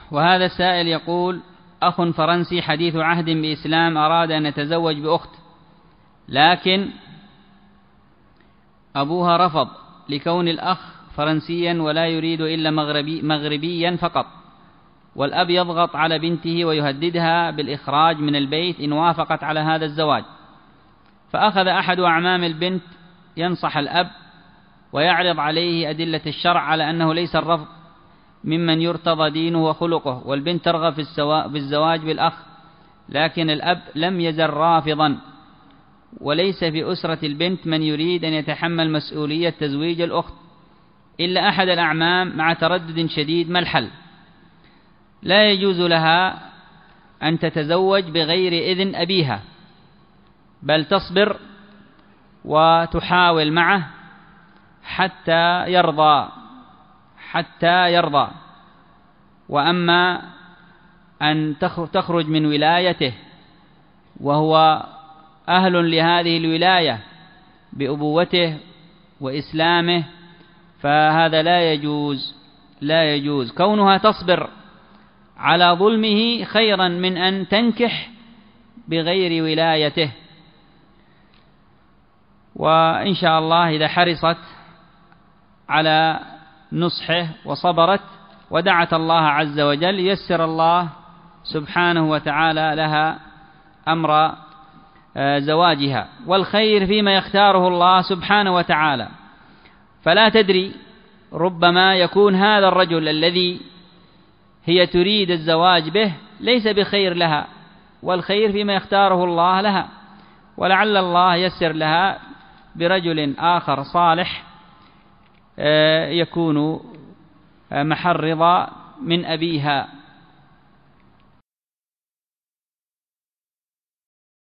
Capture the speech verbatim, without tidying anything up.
وهذا السائل يقول: أخ فرنسي حديث عهد بإسلام أراد أن يتزوج بأخت، لكن أبوها رفض لكون الأخ فرنسيا ولا يريد إلا مغربي مغربيا فقط، والأب يضغط على بنته ويهددها بالإخراج من البيت إن وافقت على هذا الزواج. فأخذ أحد أعمام البنت ينصح الأب ويعرض عليه أدلة الشرع على أنه ليس الرفض ممن يرتضى دينه وخلقه، والبنت ترغب في الزواج بالأخ، لكن الأب لم يزل رافضا، وليس في أسرة البنت من يريد أن يتحمل مسؤولية تزويج الأخت إلا أحد الأعمام مع تردد شديد. ما الحل؟ لا يجوز لها أن تتزوج بغير إذن أبيها، بل تصبر وتحاول معه حتى يرضى حتى يرضى وأما أن تخرج من ولايته وهو أهل لهذه الولاية بأبوته وإسلامه فهذا لا يجوز لا يجوز كونها تصبر على ظلمه خيرا من أن تنكح بغير ولايته. وإن شاء الله إذا حرصت على نصحه وصبرت ودعت الله عز وجل يسر الله سبحانه وتعالى لها أمر زواجها، والخير فيما يختاره الله سبحانه وتعالى. فلا تدري، ربما يكون هذا الرجل الذي هي تريد الزواج به ليس بخير لها، والخير فيما يختاره الله لها، ولعل الله يسر لها برجل آخر صالح يكون محل رضا من أبيها.